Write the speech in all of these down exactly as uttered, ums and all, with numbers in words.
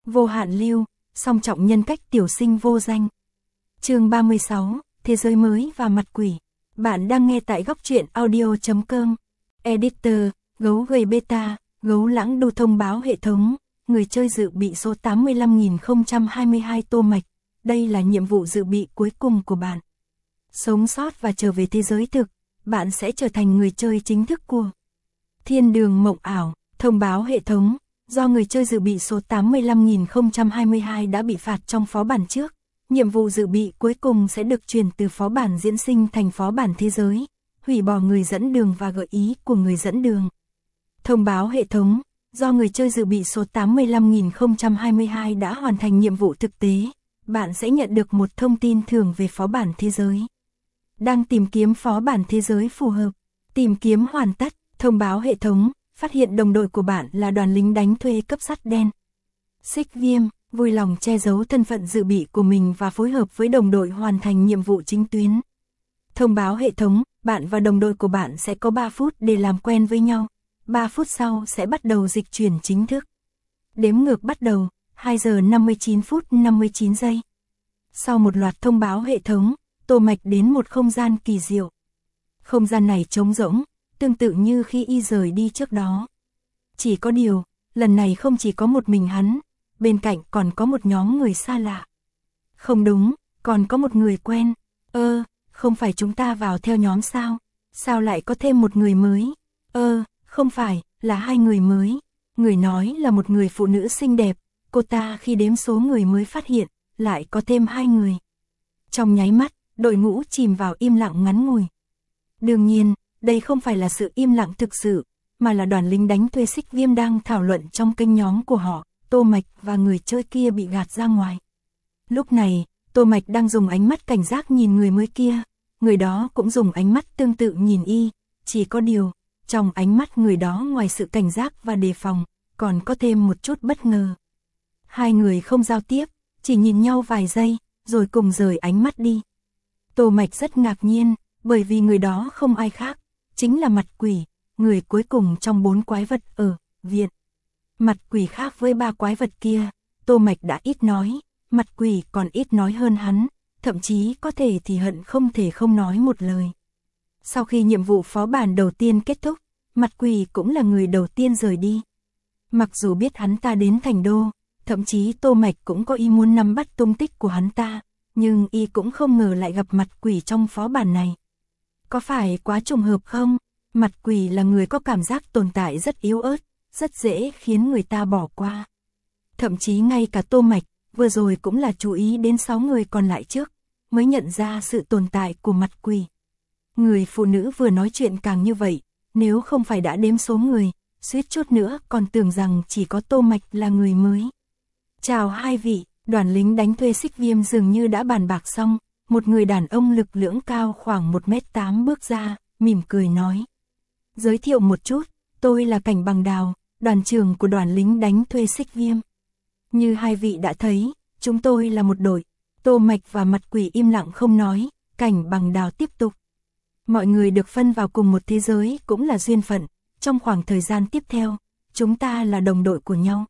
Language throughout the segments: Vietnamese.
Vô hạn lưu, song trọng nhân cách tiểu sinh vô danh. Chương ba mươi sáu, Thế giới mới và mặt quỷ. Bạn đang nghe tại góc truyện audio chấm com. Editor, gấu gầy beta, gấu lãng đu thông báo hệ thống. Người chơi dự bị số tám mươi lăm nghìn không trăm hai mươi hai Tô Mạch. Đây là nhiệm vụ dự bị cuối cùng của bạn. Sống sót và trở về thế giới thực, bạn sẽ trở thành người chơi chính thức của Thiên đường mộng ảo. Thông báo hệ thống, do người chơi dự bị số tám mươi lăm nghìn không trăm hai mươi hai đã bị phạt trong phó bản trước. Nhiệm vụ dự bị cuối cùng sẽ được chuyển từ phó bản diễn sinh thành phó bản thế giới, hủy bỏ người dẫn đường và gợi ý của người dẫn đường. Thông báo hệ thống, do người chơi dự bị số tám mươi lăm nghìn không trăm hai mươi hai đã hoàn thành nhiệm vụ thực tế, bạn sẽ nhận được một thông tin thưởng về phó bản thế giới. Đang tìm kiếm phó bản thế giới phù hợp. Tìm kiếm hoàn tất. Thông báo hệ thống, phát hiện đồng đội của bạn là đoàn lính đánh thuê cấp sắt đen. Xích Viêm, vui lòng che giấu thân phận dự bị của mình và phối hợp với đồng đội hoàn thành nhiệm vụ chính tuyến. Thông báo hệ thống, bạn và đồng đội của bạn sẽ có ba phút để làm quen với nhau. ba phút sau sẽ bắt đầu dịch chuyển chính thức. Đếm ngược bắt đầu, hai giờ năm mươi chín phút năm mươi chín giây. Sau một loạt thông báo hệ thống, Tô Mạch đến một không gian kỳ diệu. Không gian này trống rỗng, tương tự như khi y rời đi trước đó. Chỉ có điều, lần này không chỉ có một mình hắn, bên cạnh còn có một nhóm người xa lạ. Không đúng, còn có một người quen. Ơ, không phải chúng ta vào theo nhóm sao? Sao lại có thêm một người mới? Ơ, không phải, là hai người mới. Người nói là một người phụ nữ xinh đẹp, cô ta khi đếm số người mới phát hiện, lại có thêm hai người. Trong nháy mắt, đội ngũ chìm vào im lặng ngắn ngủi. Đương nhiên, đây không phải là sự im lặng thực sự, mà là đoàn lính đánh thuê Xích Viêm đang thảo luận trong kênh nhóm của họ. Tô Mạch và người chơi kia bị gạt ra ngoài. Lúc này, Tô Mạch đang dùng ánh mắt cảnh giác nhìn người mới kia, người đó cũng dùng ánh mắt tương tự nhìn y, chỉ có điều, trong ánh mắt người đó ngoài sự cảnh giác và đề phòng, còn có thêm một chút bất ngờ. Hai người không giao tiếp, chỉ nhìn nhau vài giây, rồi cùng rời ánh mắt đi. Tô Mạch rất ngạc nhiên, bởi vì người đó không ai khác, chính là mặt quỷ, người cuối cùng trong bốn quái vật ở viện. Mặt quỷ khác với ba quái vật kia, Tô Mạch đã ít nói, mặt quỷ còn ít nói hơn hắn, thậm chí có thể thì hận không thể không nói một lời. Sau khi nhiệm vụ phó bản đầu tiên kết thúc, mặt quỷ cũng là người đầu tiên rời đi. Mặc dù biết hắn ta đến thành đô, thậm chí Tô Mạch cũng có ý muốn nắm bắt tung tích của hắn ta, nhưng y cũng không ngờ lại gặp mặt quỷ trong phó bản này. Có phải quá trùng hợp không? Mặt quỷ là người có cảm giác tồn tại rất yếu ớt, rất dễ khiến người ta bỏ qua. Thậm chí ngay cả Tô Mạch, vừa rồi cũng là chú ý đến sáu người còn lại trước, mới nhận ra sự tồn tại của mặt quỷ. Người phụ nữ vừa nói chuyện càng như vậy, nếu không phải đã đếm số người, suýt chút nữa còn tưởng rằng chỉ có Tô Mạch là người mới. Chào hai vị, đoàn lính đánh thuê Xích Viêm dường như đã bàn bạc xong, một người đàn ông lực lưỡng cao khoảng một mét tám bước ra, mỉm cười nói. Giới thiệu một chút, tôi là Cảnh Bằng Đào, đoàn trưởng của đoàn lính đánh thuê Xích Viêm. Như hai vị đã thấy, chúng tôi là một đội. Tô Mạch và mặt quỷ im lặng không nói, Cảnh Bằng Đào tiếp tục. Mọi người được phân vào cùng một thế giới cũng là duyên phận, trong khoảng thời gian tiếp theo, chúng ta là đồng đội của nhau.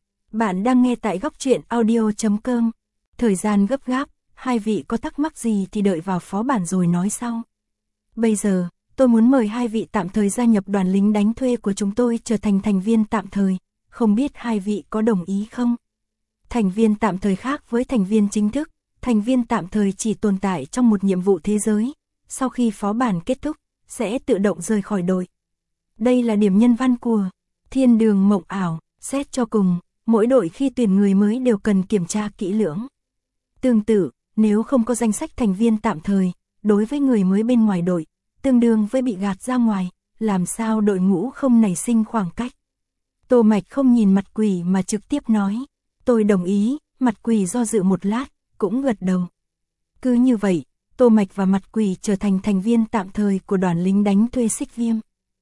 Bạn đang nghe tại góc truyện audio chấm com. Thời gian gấp gáp, hai vị có thắc mắc gì thì đợi vào phó bản rồi nói sau. Bây giờ, tôi muốn mời hai vị tạm thời gia nhập đoàn lính đánh thuê của chúng tôi trở thành thành viên tạm thời, không biết hai vị có đồng ý không? Thành viên tạm thời khác với thành viên chính thức, thành viên tạm thời chỉ tồn tại trong một nhiệm vụ thế giới, sau khi phó bản kết thúc, sẽ tự động rời khỏi đội. Đây là điểm nhân văn của Thiên đường mộng ảo, xét cho cùng, mỗi đội khi tuyển người mới đều cần kiểm tra kỹ lưỡng. Tương tự, nếu không có danh sách thành viên tạm thời, đối với người mới bên ngoài đội, tương đương với bị gạt ra ngoài, làm sao đội ngũ không nảy sinh khoảng cách. Tô Mạch không nhìn mặt quỷ mà trực tiếp nói, tôi đồng ý, mặt quỷ do dự một lát, cũng gật đầu. Cứ như vậy, Tô Mạch và mặt quỷ trở thành thành viên tạm thời của đoàn lính đánh thuê Xích Viêm.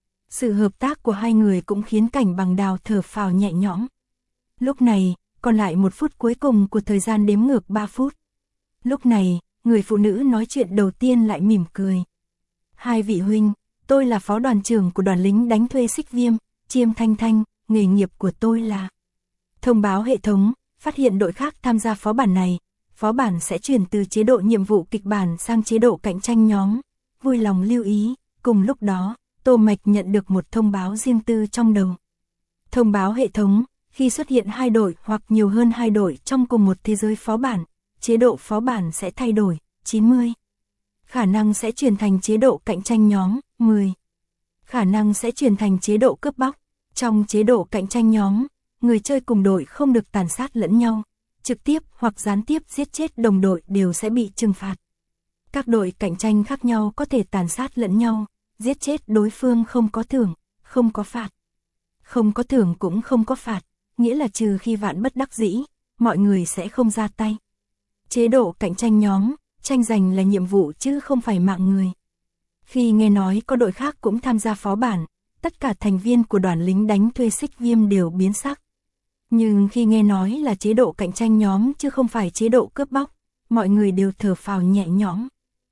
Sự hợp tác của hai người cũng khiến Cảnh Bằng Đào thở phào nhẹ nhõm. Lúc này, còn lại một phút cuối cùng của thời gian đếm ngược ba phút. Lúc này, người phụ nữ nói chuyện đầu tiên lại mỉm cười. Hai vị huynh, tôi là phó đoàn trưởng của đoàn lính đánh thuê Xích Viêm, Chiêm Thanh Thanh, nghề nghiệp của tôi là. Thông báo hệ thống, phát hiện đội khác tham gia phó bản này, phó bản sẽ chuyển từ chế độ nhiệm vụ kịch bản sang chế độ cạnh tranh nhóm. Vui lòng lưu ý, cùng lúc đó, Tô Mạch nhận được một thông báo riêng tư trong đầu. Thông báo hệ thống, khi xuất hiện hai đội hoặc nhiều hơn hai đội trong cùng một thế giới phó bản, chế độ phó bản sẽ thay đổi, chín mươi. Khả năng sẽ chuyển thành chế độ cạnh tranh nhóm, mười. Khả năng sẽ chuyển thành chế độ cướp bóc. Trong chế độ cạnh tranh nhóm, người chơi cùng đội không được tàn sát lẫn nhau, trực tiếp hoặc gián tiếp giết chết đồng đội đều sẽ bị trừng phạt. Các đội cạnh tranh khác nhau có thể tàn sát lẫn nhau, giết chết đối phương không có thưởng, không có phạt. Không có thưởng cũng không có phạt, nghĩa là trừ khi vạn bất đắc dĩ, mọi người sẽ không ra tay. Chế độ cạnh tranh nhóm, tranh giành là nhiệm vụ chứ không phải mạng người. Khi nghe nói có đội khác cũng tham gia phó bản, tất cả thành viên của đoàn lính đánh thuê Xích Viêm đều biến sắc. Nhưng khi nghe nói là chế độ cạnh tranh nhóm chứ không phải chế độ cướp bóc, mọi người đều thở phào nhẹ nhõm.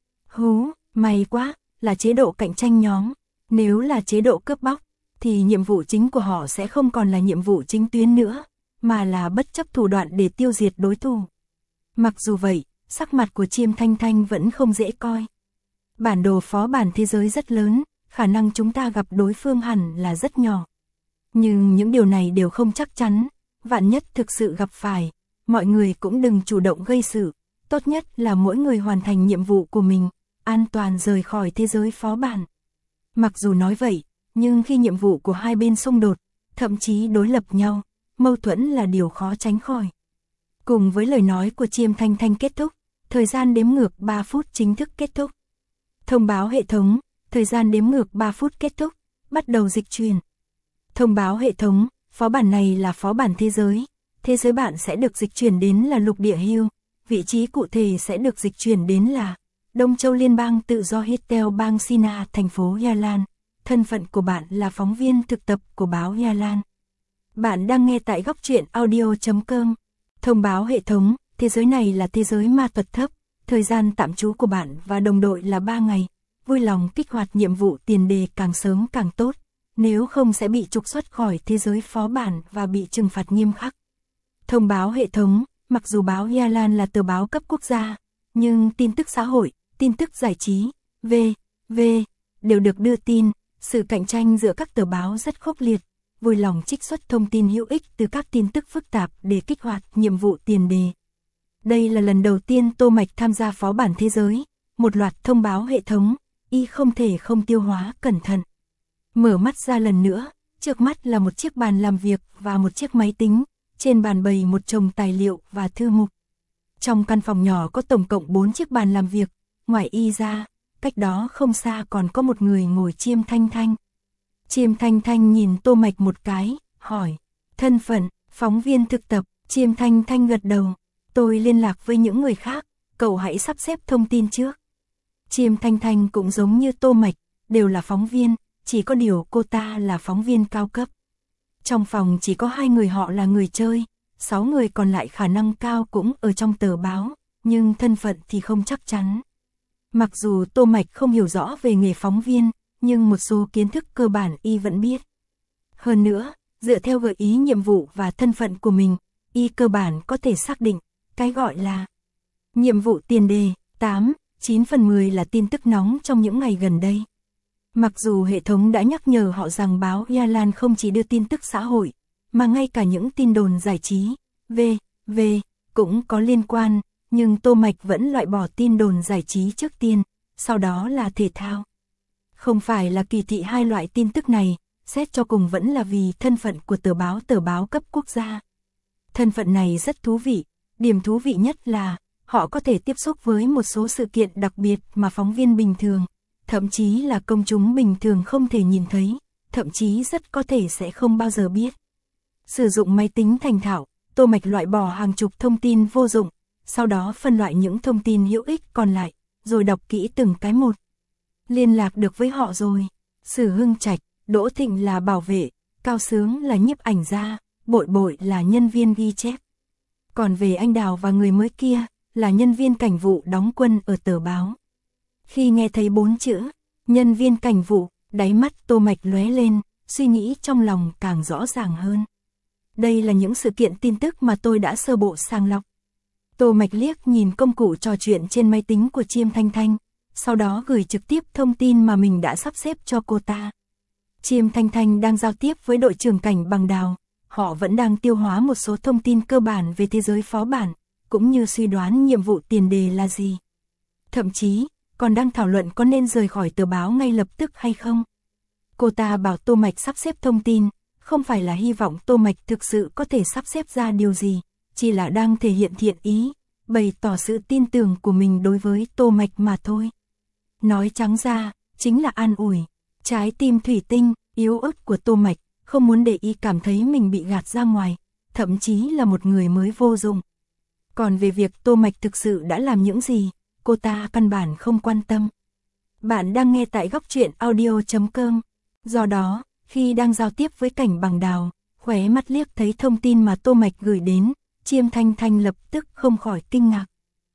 Hú, may quá, là chế độ cạnh tranh nhóm. Nếu là chế độ cướp bóc, thì nhiệm vụ chính của họ sẽ không còn là nhiệm vụ chính tuyến nữa, mà là bất chấp thủ đoạn để tiêu diệt đối thủ. Mặc dù vậy, sắc mặt của Chiêm Thanh Thanh vẫn không dễ coi. Bản đồ phó bản thế giới rất lớn, khả năng chúng ta gặp đối phương hẳn là rất nhỏ. Nhưng những điều này đều không chắc chắn, vạn nhất thực sự gặp phải, mọi người cũng đừng chủ động gây sự, tốt nhất là mỗi người hoàn thành nhiệm vụ của mình, an toàn rời khỏi thế giới phó bản. Mặc dù nói vậy, nhưng khi nhiệm vụ của hai bên xung đột, thậm chí đối lập nhau, mâu thuẫn là điều khó tránh khỏi. Cùng với lời nói của Chiêm Thanh Thanh kết thúc, thời gian đếm ngược ba phút chính thức kết thúc. Thông báo hệ thống, thời gian đếm ngược ba phút kết thúc, bắt đầu dịch chuyển. Thông báo hệ thống, phó bản này là phó bản thế giới, thế giới bạn sẽ được dịch chuyển đến là lục địa Hưu, vị trí cụ thể sẽ được dịch chuyển đến là Đông Châu Liên bang Tự do Hittel bang Sina, thành phố Gia Lan. Thân phận của bạn là phóng viên thực tập của báo Gia Lan. Bạn đang nghe tại góc truyện audio chấm com. Thông báo hệ thống, thế giới này là thế giới ma thuật thấp, thời gian tạm trú của bạn và đồng đội là ba ngày. Vui lòng kích hoạt nhiệm vụ tiền đề càng sớm càng tốt, nếu không sẽ bị trục xuất khỏi thế giới phó bản và bị trừng phạt nghiêm khắc. Thông báo hệ thống, mặc dù báo Gia Lan là tờ báo cấp quốc gia, nhưng tin tức xã hội, tin tức giải trí, vân vân đều được đưa tin. Sự cạnh tranh giữa các tờ báo rất khốc liệt, vui lòng trích xuất thông tin hữu ích từ các tin tức phức tạp để kích hoạt nhiệm vụ tiền đề. Đây là lần đầu tiên Tô Mạch tham gia phó bản thế giới, một loạt thông báo hệ thống, y không thể không tiêu hóa cẩn thận. Mở mắt ra lần nữa, trước mắt là một chiếc bàn làm việc và một chiếc máy tính, trên bàn bày một chồng tài liệu và thư mục. Trong căn phòng nhỏ có tổng cộng bốn chiếc bàn làm việc, ngoài y ra, cách đó không xa còn có một người ngồi. Chiêm Thanh Thanh. Chiêm Thanh Thanh nhìn Tô Mạch một cái, hỏi, thân phận, phóng viên thực tập. Chiêm Thanh Thanh gật đầu, tôi liên lạc với những người khác, cậu hãy sắp xếp thông tin trước. Chiêm Thanh Thanh cũng giống như Tô Mạch, đều là phóng viên, chỉ có điều cô ta là phóng viên cao cấp. Trong phòng chỉ có hai người họ là người chơi, sáu người còn lại khả năng cao cũng ở trong tờ báo, nhưng thân phận thì không chắc chắn. Mặc dù Tô Mạch không hiểu rõ về nghề phóng viên, nhưng một số kiến thức cơ bản y vẫn biết. Hơn nữa, dựa theo gợi ý nhiệm vụ và thân phận của mình, y cơ bản có thể xác định, cái gọi là nhiệm vụ tiền đề, tám, chín phần mười là tin tức nóng trong những ngày gần đây. Mặc dù hệ thống đã nhắc nhở họ rằng báo Gia Lan không chỉ đưa tin tức xã hội, mà ngay cả những tin đồn giải trí, vân vân cũng có liên quan, nhưng Tô Mạch vẫn loại bỏ tin đồn giải trí trước tiên, sau đó là thể thao. Không phải là kỳ thị hai loại tin tức này, xét cho cùng vẫn là vì thân phận của tờ báo tờ báo cấp quốc gia. Thân phận này rất thú vị, điểm thú vị nhất là họ có thể tiếp xúc với một số sự kiện đặc biệt mà phóng viên bình thường, thậm chí là công chúng bình thường không thể nhìn thấy, thậm chí rất có thể sẽ không bao giờ biết. Sử dụng máy tính thành thạo, Tô Mạch loại bỏ hàng chục thông tin vô dụng, sau đó phân loại những thông tin hữu ích còn lại, rồi đọc kỹ từng cái một. Liên lạc được với họ rồi. Sử Hưng Trạch, Đỗ Thịnh là bảo vệ, Cao Sướng là nhiếp ảnh gia, Bội Bội là nhân viên ghi chép. Còn về anh Đào và người mới kia, là nhân viên cảnh vụ đóng quân ở tờ báo. Khi nghe thấy bốn chữ, nhân viên cảnh vụ, đáy mắt Tô Mạch lóe lên, suy nghĩ trong lòng càng rõ ràng hơn. đây là những sự kiện tin tức mà tôi đã sơ bộ sàng lọc. Tô Mạch liếc nhìn công cụ trò chuyện trên máy tính của Chiêm Thanh Thanh, sau đó gửi trực tiếp thông tin mà mình đã sắp xếp cho cô ta. Chiêm Thanh Thanh đang giao tiếp với đội trưởng Cảnh Bằng Đào, họ vẫn đang tiêu hóa một số thông tin cơ bản về thế giới phó bản, cũng như suy đoán nhiệm vụ tiền đề là gì. Thậm chí, còn đang thảo luận có nên rời khỏi tờ báo ngay lập tức hay không. Cô ta bảo Tô Mạch sắp xếp thông tin, không phải là hy vọng Tô Mạch thực sự có thể sắp xếp ra điều gì, chỉ là đang thể hiện thiện ý, bày tỏ sự tin tưởng của mình đối với Tô Mạch mà thôi. Nói trắng ra, chính là an ủi. Trái tim thủy tinh, yếu ớt của Tô Mạch, không muốn để y cảm thấy mình bị gạt ra ngoài, thậm chí là một người mới vô dụng. Còn về việc Tô Mạch thực sự đã làm những gì, cô ta căn bản không quan tâm. Bạn đang nghe tại góc truyện audio chấm com. Do đó, khi đang giao tiếp với Cảnh Bằng Đào, khóe mắt liếc thấy thông tin mà Tô Mạch gửi đến, Chiêm Thanh Thanh lập tức không khỏi kinh ngạc.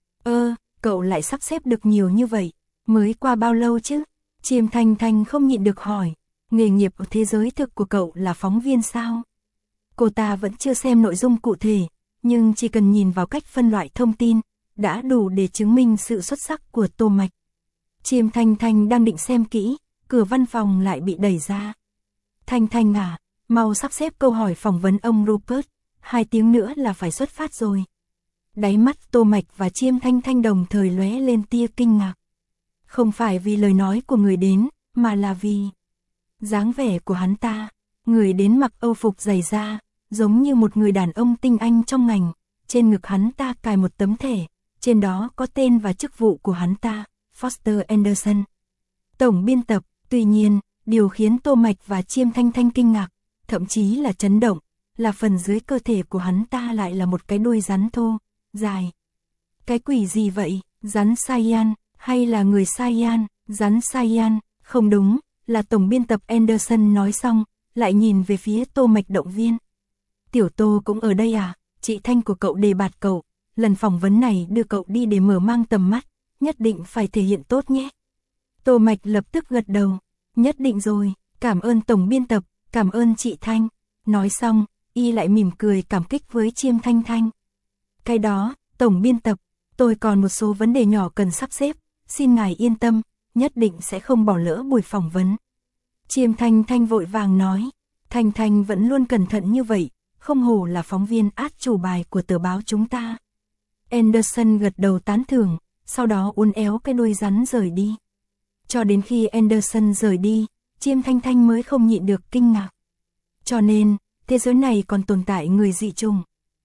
Ơ, cậu lại sắp xếp được nhiều như vậy, mới qua bao lâu chứ? Chiêm Thanh Thanh không nhịn được hỏi, nghề nghiệp ở thế giới thực của cậu là phóng viên sao? Cô ta vẫn chưa xem nội dung cụ thể, nhưng chỉ cần nhìn vào cách phân loại thông tin, đã đủ để chứng minh sự xuất sắc của Tô Mạch. Chiêm Thanh Thanh đang định xem kỹ, cửa văn phòng lại bị đẩy ra. Thanh Thanh à, mau sắp xếp câu hỏi phỏng vấn ông Rupert, hai tiếng nữa là phải xuất phát rồi. Đáy mắt Tô Mạch và Chiêm Thanh Thanh đồng thời lóe lên tia kinh ngạc. Không phải vì lời nói của người đến, mà là vì dáng vẻ của hắn ta. Người đến mặc âu phục dày da, giống như một người đàn ông tinh anh trong ngành. Trên ngực hắn ta cài một tấm thẻ, trên đó có tên và chức vụ của hắn ta, Foster Anderson, tổng biên tập. Tuy nhiên, điều khiến Tô Mạch và Chiêm Thanh Thanh kinh ngạc, thậm chí là chấn động, là phần dưới cơ thể của hắn ta lại là một cái đuôi rắn thô, dài. Cái quỷ gì vậy? Rắn Saiyan, hay là người Saiyan? Rắn Saiyan, không đúng, là tổng biên tập Anderson nói xong, lại nhìn về phía Tô Mạch động viên. Tiểu Tô cũng ở đây à? Chị Thanh của cậu đề bạt cậu, lần phỏng vấn này đưa cậu đi để mở mang tầm mắt, nhất định phải thể hiện tốt nhé. Tô Mạch lập tức gật đầu, nhất định rồi, cảm ơn tổng biên tập, cảm ơn chị Thanh. Nói xong, y lại mỉm cười cảm kích với Chiêm Thanh Thanh. Cái đó, tổng biên tập, tôi còn một số vấn đề nhỏ cần sắp xếp, xin ngài yên tâm, nhất định sẽ không bỏ lỡ buổi phỏng vấn. Chiêm Thanh Thanh vội vàng nói, Thanh Thanh vẫn luôn cẩn thận như vậy, không hổ là phóng viên át chủ bài của tờ báo chúng ta. Anderson gật đầu tán thưởng, sau đó uốn éo cái đuôi rắn rời đi. Cho đến khi Anderson rời đi, Chiêm Thanh Thanh mới không nhịn được kinh ngạc. Cho nên, thế giới này còn tồn tại người dị chủng.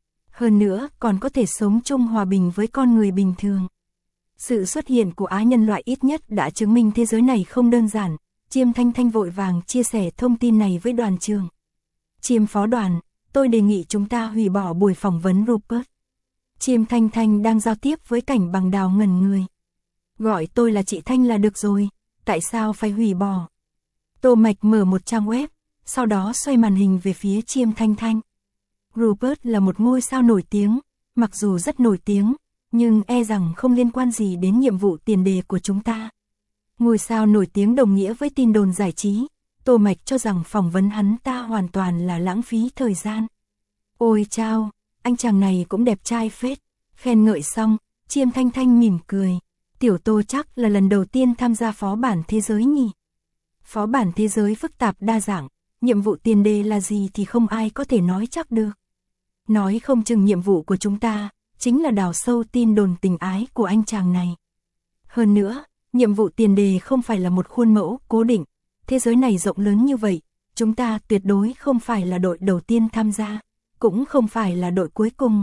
Hơn nữa, còn có thể sống chung hòa bình với con người bình thường. Sự xuất hiện của á nhân loại ít nhất đã chứng minh thế giới này không đơn giản. Chiêm Thanh Thanh vội vàng chia sẻ thông tin này với đoàn trưởng. Chiêm phó đoàn, tôi đề nghị chúng ta hủy bỏ buổi phỏng vấn Rupert. Chiêm Thanh Thanh đang giao tiếp với Cảnh Bằng Đào ngẩn người. Gọi tôi là chị Thanh là được rồi, tại sao phải hủy bỏ? Tô Mạch mở một trang web, sau đó xoay màn hình về phía Chiêm Thanh Thanh. Rupert là một ngôi sao nổi tiếng, mặc dù rất nổi tiếng, nhưng e rằng không liên quan gì đến nhiệm vụ tiền đề của chúng ta. Ngôi sao nổi tiếng đồng nghĩa với tin đồn giải trí, Tô Mạch cho rằng phỏng vấn hắn ta hoàn toàn là lãng phí thời gian. Ôi chao, anh chàng này cũng đẹp trai phết. Khen ngợi xong, Chiêm Thanh Thanh mỉm cười. Tiểu Tô chắc là lần đầu tiên tham gia phó bản thế giới nhỉ? Phó bản thế giới phức tạp đa dạng, nhiệm vụ tiền đề là gì thì không ai có thể nói chắc được. Nói không chừng nhiệm vụ của chúng ta chính là đào sâu tin đồn tình ái của anh chàng này. Hơn nữa, nhiệm vụ tiền đề không phải là một khuôn mẫu cố định. Thế giới này rộng lớn như vậy, chúng ta tuyệt đối không phải là đội đầu tiên tham gia, cũng không phải là đội cuối cùng.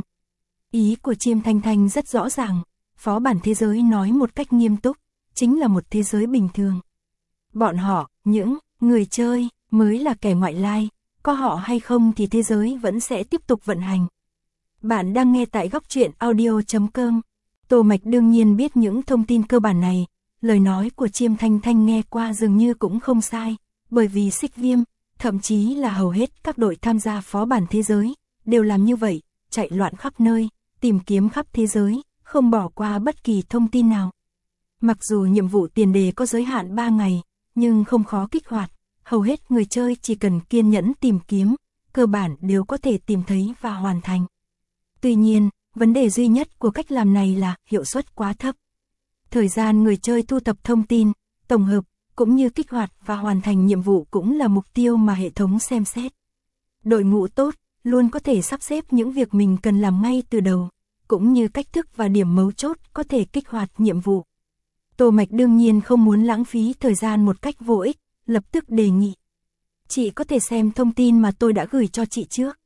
Ý của Chiêm Thanh Thanh rất rõ ràng, phó bản thế giới nói một cách nghiêm túc, chính là một thế giới bình thường. Bọn họ, những người chơi, mới là kẻ ngoại lai, có họ hay không thì thế giới vẫn sẽ tiếp tục vận hành. Bạn đang nghe tại góc truyện audio chấm com. Tô Mạch đương nhiên biết những thông tin cơ bản này, lời nói của Chiêm Thanh Thanh nghe qua dường như cũng không sai, bởi vì Xích Viêm, thậm chí là hầu hết các đội tham gia phó bản thế giới, đều làm như vậy, chạy loạn khắp nơi, tìm kiếm khắp thế giới, không bỏ qua bất kỳ thông tin nào. Mặc dù nhiệm vụ tiền đề có giới hạn ba ngày, nhưng không khó kích hoạt, hầu hết người chơi chỉ cần kiên nhẫn tìm kiếm, cơ bản đều có thể tìm thấy và hoàn thành. Tuy nhiên, vấn đề duy nhất của cách làm này là hiệu suất quá thấp. Thời gian người chơi thu thập thông tin, tổng hợp, cũng như kích hoạt và hoàn thành nhiệm vụ cũng là mục tiêu mà hệ thống xem xét. Đội ngũ tốt, luôn có thể sắp xếp những việc mình cần làm ngay từ đầu, cũng như cách thức và điểm mấu chốt có thể kích hoạt nhiệm vụ. Tô Mạch đương nhiên không muốn lãng phí thời gian một cách vô ích, lập tức đề nghị. Chị có thể xem thông tin mà tôi đã gửi cho chị trước.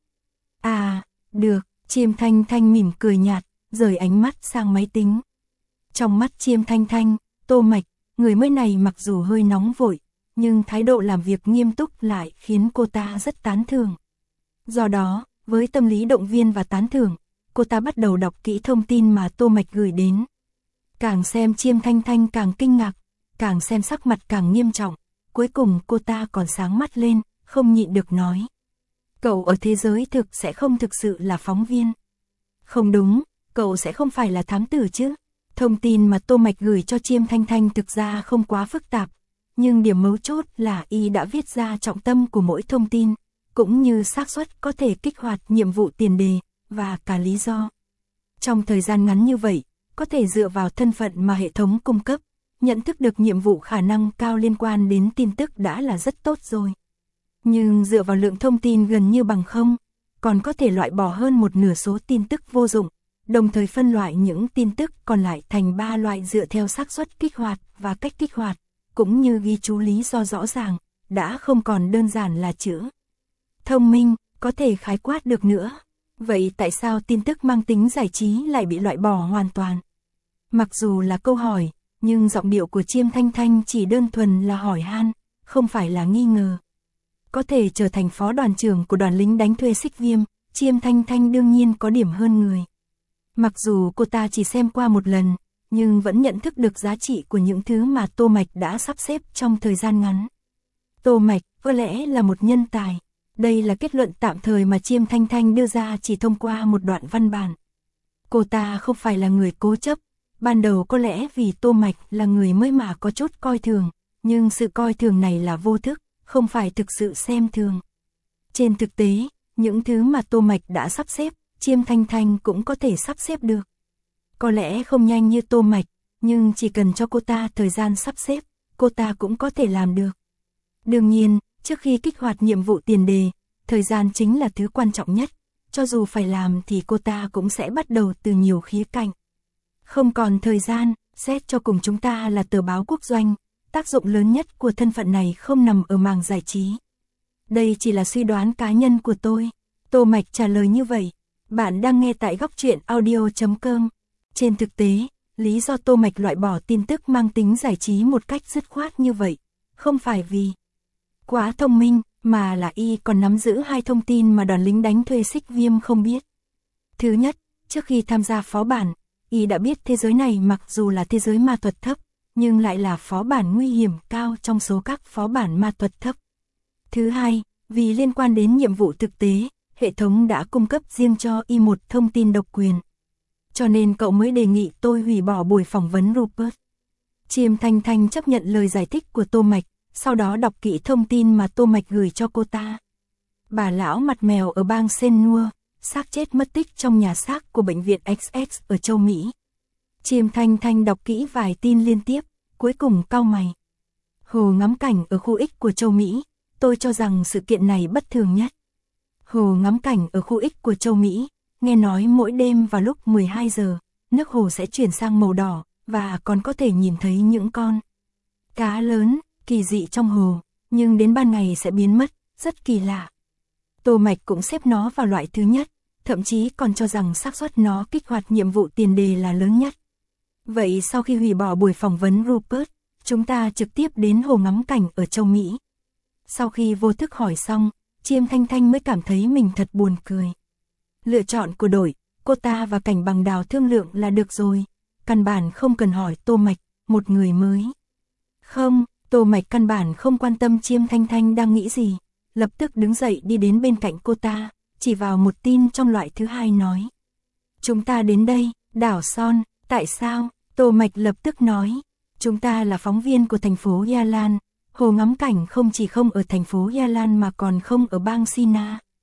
À, được, Chiêm Thanh Thanh mỉm cười nhạt, rời ánh mắt sang máy tính. Trong mắt Chiêm Thanh Thanh, Tô Mạch, người mới này mặc dù hơi nóng vội, nhưng thái độ làm việc nghiêm túc lại khiến cô ta rất tán thưởng. Do đó, với tâm lý động viên và tán thưởng, cô ta bắt đầu đọc kỹ thông tin mà Tô Mạch gửi đến. Càng xem Chiêm Thanh Thanh càng kinh ngạc, càng xem sắc mặt càng nghiêm trọng, cuối cùng cô ta còn sáng mắt lên, không nhịn được nói. Cậu ở thế giới thực sẽ không thực sự là phóng viên. Không đúng, cậu sẽ không phải là thám tử chứ. Thông tin mà Tô Mạch gửi cho Chiêm Thanh Thanh thực ra không quá phức tạp, nhưng điểm mấu chốt là y đã viết ra trọng tâm của mỗi thông tin, cũng như xác suất có thể kích hoạt nhiệm vụ tiền đề, và cả lý do. Trong thời gian ngắn như vậy, có thể dựa vào thân phận mà hệ thống cung cấp, nhận thức được nhiệm vụ khả năng cao liên quan đến tin tức đã là rất tốt rồi. Nhưng dựa vào lượng thông tin gần như bằng không, còn có thể loại bỏ hơn một nửa số tin tức vô dụng, đồng thời phân loại những tin tức còn lại thành ba loại dựa theo xác suất kích hoạt và cách kích hoạt, cũng như ghi chú lý do rõ ràng, đã không còn đơn giản là chữ thông minh, có thể khái quát được nữa. Vậy tại sao tin tức mang tính giải trí lại bị loại bỏ hoàn toàn? Mặc dù là câu hỏi, nhưng giọng điệu của Chiêm Thanh Thanh chỉ đơn thuần là hỏi han, không phải là nghi ngờ. Có thể trở thành phó đoàn trưởng của đoàn lính đánh thuê Xích Viêm, Chiêm Thanh Thanh đương nhiên có điểm hơn người. Mặc dù cô ta chỉ xem qua một lần, nhưng vẫn nhận thức được giá trị của những thứ mà Tô Mạch đã sắp xếp trong thời gian ngắn. Tô Mạch có lẽ là một nhân tài. Đây là kết luận tạm thời mà Chiêm Thanh Thanh đưa ra chỉ thông qua một đoạn văn bản. Cô ta không phải là người cố chấp, ban đầu có lẽ vì Tô Mạch là người mới mà có chút coi thường, nhưng sự coi thường này là vô thức, không phải thực sự xem thường. Trên thực tế, những thứ mà Tô Mạch đã sắp xếp, Chiêm Thanh Thanh cũng có thể sắp xếp được. Có lẽ không nhanh như Tô Mạch, nhưng chỉ cần cho cô ta thời gian sắp xếp, cô ta cũng có thể làm được. Đương nhiên, trước khi kích hoạt nhiệm vụ tiền đề, thời gian chính là thứ quan trọng nhất, cho dù phải làm thì cô ta cũng sẽ bắt đầu từ nhiều khía cạnh. Không còn thời gian, xét cho cùng chúng ta là tờ báo quốc doanh, tác dụng lớn nhất của thân phận này không nằm ở mảng giải trí. Đây chỉ là suy đoán cá nhân của tôi. Tô Mạch trả lời như vậy. Bạn đang nghe tại góc truyện audio chấm com. Trên thực tế, lý do Tô Mạch loại bỏ tin tức mang tính giải trí một cách dứt khoát như vậy, không phải vì quá thông minh, mà là y còn nắm giữ hai thông tin mà đoàn lính đánh thuê Xích Viêm không biết. Thứ nhất, trước khi tham gia phó bản, y đã biết thế giới này mặc dù là thế giới ma thuật thấp, nhưng lại là phó bản nguy hiểm cao trong số các phó bản ma thuật thấp. Thứ hai, vì liên quan đến nhiệm vụ thực tế, hệ thống đã cung cấp riêng cho y một thông tin độc quyền. Cho nên cậu mới đề nghị tôi hủy bỏ buổi phỏng vấn Rupert. Chiêm Thanh Thanh chấp nhận lời giải thích của Tô Mạch, sau đó đọc kỹ thông tin mà Tô Mạch gửi cho cô ta. Bà lão mặt mèo ở bang Senua, xác chết mất tích trong nhà xác của bệnh viện ích ét ở châu Mỹ. Chiêm Thanh Thanh đọc kỹ vài tin liên tiếp, cuối cùng cau mày. Hồ ngắm cảnh ở khu X của châu Mỹ, tôi cho rằng sự kiện này bất thường nhất. Hồ ngắm cảnh ở khu X của châu Mỹ, nghe nói mỗi đêm vào lúc mười hai giờ, nước hồ sẽ chuyển sang màu đỏ, và còn có thể nhìn thấy những con cá lớn, kỳ dị trong hồ, nhưng đến ban ngày sẽ biến mất, rất kỳ lạ. Tô Mạch cũng xếp nó vào loại thứ nhất, thậm chí còn cho rằng xác suất nó kích hoạt nhiệm vụ tiền đề là lớn nhất. Vậy sau khi hủy bỏ buổi phỏng vấn Rupert, chúng ta trực tiếp đến hồ ngắm cảnh ở châu Mỹ. Sau khi vô thức hỏi xong, Chiêm Thanh Thanh mới cảm thấy mình thật buồn cười. Lựa chọn của đội, cô ta và Cảnh Bằng Đào thương lượng là được rồi, căn bản không cần hỏi Tô Mạch, một người mới. Không, Tô Mạch căn bản không quan tâm Chiêm Thanh Thanh đang nghĩ gì, lập tức đứng dậy đi đến bên cạnh cô ta, chỉ vào một tin trong loại thứ hai nói. Chúng ta đến đây, đảo Son, tại sao? Tô Mạch lập tức nói, chúng ta là phóng viên của thành phố Yalan, hồ ngắm cảnh không chỉ không ở thành phố Yalan mà còn không ở bang Sina.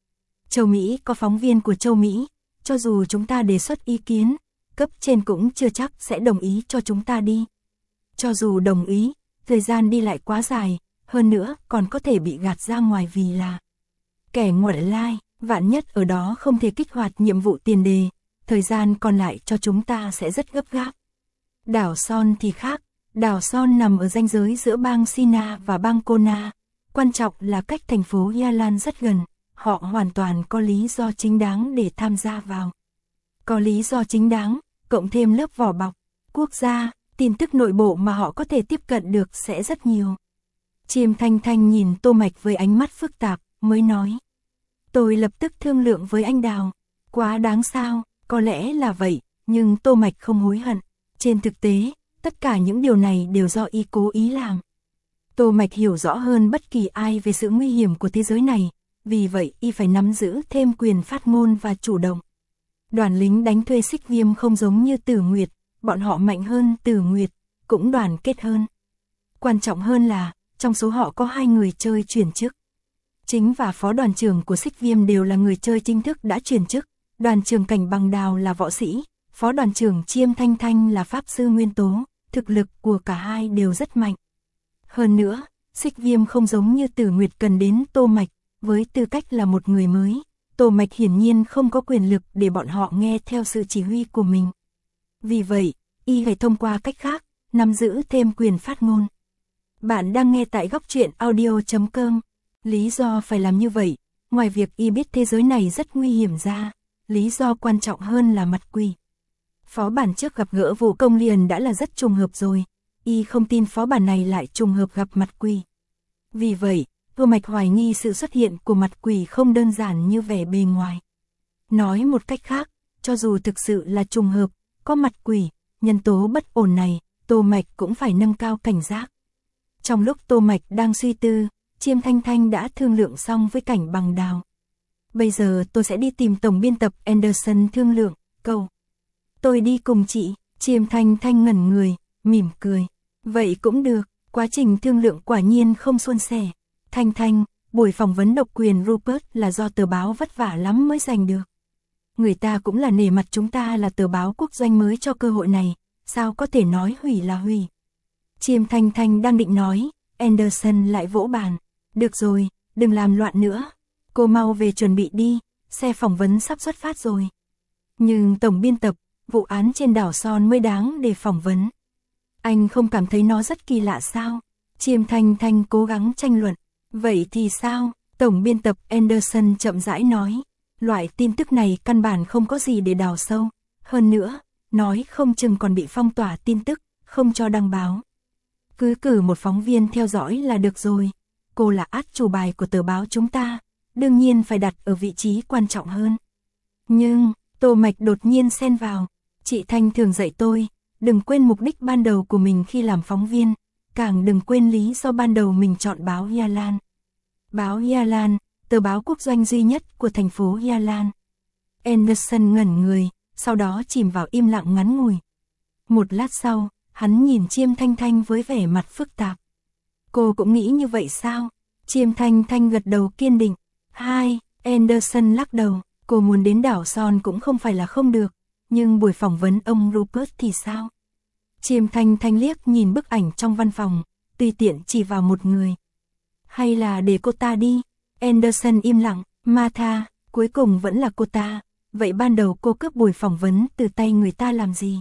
Châu Mỹ có phóng viên của Châu Mỹ, cho dù chúng ta đề xuất ý kiến, cấp trên cũng chưa chắc sẽ đồng ý cho chúng ta đi. Cho dù đồng ý, thời gian đi lại quá dài, hơn nữa còn có thể bị gạt ra ngoài vì là kẻ ngoại lai, vạn nhất ở đó không thể kích hoạt nhiệm vụ tiền đề, thời gian còn lại cho chúng ta sẽ rất gấp gáp. Đảo Son thì khác, đảo Son nằm ở ranh giới giữa bang Sina và bang Kona, quan trọng là cách thành phố Yalan rất gần, họ hoàn toàn có lý do chính đáng để tham gia vào. Có lý do chính đáng, cộng thêm lớp vỏ bọc, quốc gia, tin tức nội bộ mà họ có thể tiếp cận được sẽ rất nhiều. Chiêm Thanh Thanh nhìn Tô Mạch với ánh mắt phức tạp, mới nói. Tôi lập tức thương lượng với anh Đào, quá đáng sao, có lẽ là vậy, nhưng Tô Mạch không hối hận. Trên thực tế, tất cả những điều này đều do y cố ý làm. Tô Mạch hiểu rõ hơn bất kỳ ai về sự nguy hiểm của thế giới này, vì vậy y phải nắm giữ thêm quyền phát ngôn và chủ động. Đoàn lính đánh thuê Xích Viêm không giống như Tử Nguyệt, bọn họ mạnh hơn Tử Nguyệt, cũng đoàn kết hơn. Quan trọng hơn là, trong số họ có hai người chơi chuyển chức. Chính và phó đoàn trưởng của Xích Viêm đều là người chơi chính thức đã chuyển chức, đoàn trưởng Cảnh Bằng Đào là võ sĩ, phó đoàn trưởng Chiêm Thanh Thanh là pháp sư nguyên tố, thực lực của cả hai đều rất mạnh. Hơn nữa, Xích Viêm không giống như Tử Nguyệt cần đến Tô Mạch, với tư cách là một người mới, Tô Mạch hiển nhiên không có quyền lực để bọn họ nghe theo sự chỉ huy của mình. Vì vậy, y phải thông qua cách khác, nắm giữ thêm quyền phát ngôn. Bạn đang nghe tại góc truyện audio chấm com. Lý do phải làm như vậy, ngoài việc y biết thế giới này rất nguy hiểm ra, lý do quan trọng hơn là mặt quỷ. Phó bản trước gặp gỡ Vũ Công liền đã là rất trùng hợp rồi, y không tin phó bản này lại trùng hợp gặp mặt quỷ. Vì vậy, Tô Mạch hoài nghi sự xuất hiện của mặt quỷ không đơn giản như vẻ bề ngoài. Nói một cách khác, cho dù thực sự là trùng hợp, có mặt quỷ, nhân tố bất ổn này, Tô Mạch cũng phải nâng cao cảnh giác. Trong lúc Tô Mạch đang suy tư, Chiêm Thanh Thanh đã thương lượng xong với Cảnh Bằng Đào. Bây giờ tôi sẽ đi tìm tổng biên tập Anderson thương lượng, câu. Tôi đi cùng chị, Chiêm Thanh Thanh ngẩn người, mỉm cười. Vậy cũng được, quá trình thương lượng quả nhiên không suôn sẻ. Thanh Thanh, buổi phỏng vấn độc quyền Rupert là do tờ báo vất vả lắm mới giành được. Người ta cũng là nể mặt chúng ta là tờ báo quốc doanh mới cho cơ hội này, sao có thể nói hủy là hủy. Chiêm Thanh Thanh đang định nói, Anderson lại vỗ bàn. Được rồi, đừng làm loạn nữa. Cô mau về chuẩn bị đi, xe phỏng vấn sắp xuất phát rồi. Nhưng tổng biên tập, vụ án trên đảo Son mới đáng để phỏng vấn. Anh không cảm thấy nó rất kỳ lạ sao? Chiêm Thanh Thanh cố gắng tranh luận. Vậy thì sao? Tổng biên tập Anderson chậm rãi nói. Loại tin tức này căn bản không có gì để đào sâu. Hơn nữa, nói không chừng còn bị phong tỏa tin tức, không cho đăng báo. Cứ cử một phóng viên theo dõi là được rồi. Cô là át chủ bài của tờ báo chúng ta, đương nhiên phải đặt ở vị trí quan trọng hơn. Nhưng, Tô Mạch đột nhiên xen vào. Chị Thanh thường dạy tôi, đừng quên mục đích ban đầu của mình khi làm phóng viên, càng đừng quên lý do ban đầu mình chọn báo Yalan. Báo Yalan, tờ báo quốc doanh duy nhất của thành phố Yalan. Anderson ngẩn người, sau đó chìm vào im lặng ngắn ngủi. Một lát sau, hắn nhìn Chiêm Thanh Thanh với vẻ mặt phức tạp. Cô cũng nghĩ như vậy sao? Chiêm Thanh Thanh gật đầu kiên định. Hai, Anderson lắc đầu, cô muốn đến đảo Son cũng không phải là không được, nhưng buổi phỏng vấn ông Rupert thì sao? Chiêm Thanh Thanh liếc nhìn bức ảnh trong văn phòng, tùy tiện chỉ vào một người. Hay là để cô ta đi? Anderson im lặng, Martha, cuối cùng vẫn là cô ta, vậy ban đầu cô cướp buổi phỏng vấn từ tay người ta làm gì?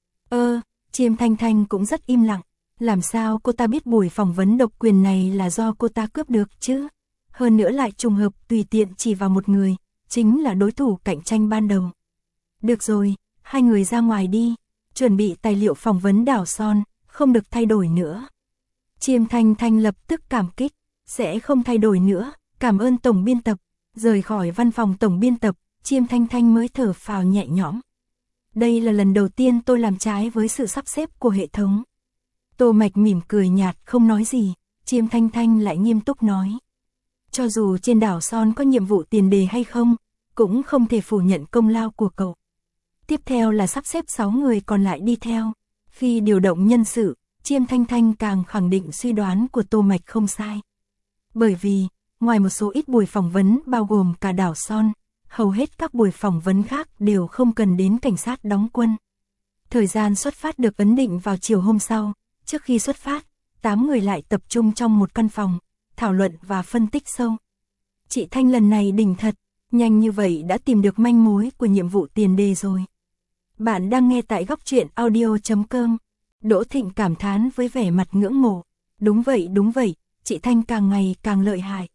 Ơ, Chiêm Thanh Thanh cũng rất im lặng. Làm sao cô ta biết buổi phỏng vấn độc quyền này là do cô ta cướp được chứ? Hơn nữa lại trùng hợp tùy tiện chỉ vào một người, chính là đối thủ cạnh tranh ban đầu. Được rồi, hai người ra ngoài đi, chuẩn bị tài liệu phỏng vấn đảo Son, không được thay đổi nữa. Chiêm Thanh Thanh lập tức cảm kích, sẽ không thay đổi nữa, cảm ơn tổng biên tập. Rời khỏi văn phòng tổng biên tập, Chiêm Thanh Thanh mới thở phào nhẹ nhõm. Đây là lần đầu tiên tôi làm trái với sự sắp xếp của hệ thống. Tô Mạch mỉm cười nhạt không nói gì, Chiêm Thanh Thanh lại nghiêm túc nói. Cho dù trên đảo Son có nhiệm vụ tiền đề hay không, cũng không thể phủ nhận công lao của cậu. Tiếp theo là sắp xếp sáu người còn lại đi theo. Khi điều động nhân sự, Chiêm Thanh Thanh càng khẳng định suy đoán của Tô Mạch không sai. Bởi vì, ngoài một số ít buổi phỏng vấn bao gồm cả đảo Son, hầu hết các buổi phỏng vấn khác đều không cần đến cảnh sát đóng quân. Thời gian xuất phát được ấn định vào chiều hôm sau, trước khi xuất phát, tám người lại tập trung trong một căn phòng, thảo luận và phân tích sâu. Chị Thanh lần này đỉnh thật, nhanh như vậy đã tìm được manh mối của nhiệm vụ tiền đề rồi. Bạn đang nghe tại góc truyện audio chấm com. Đỗ Thịnh cảm thán với vẻ mặt ngưỡng mộ. Đúng vậy, đúng vậy, chị Thanh càng ngày càng lợi hại.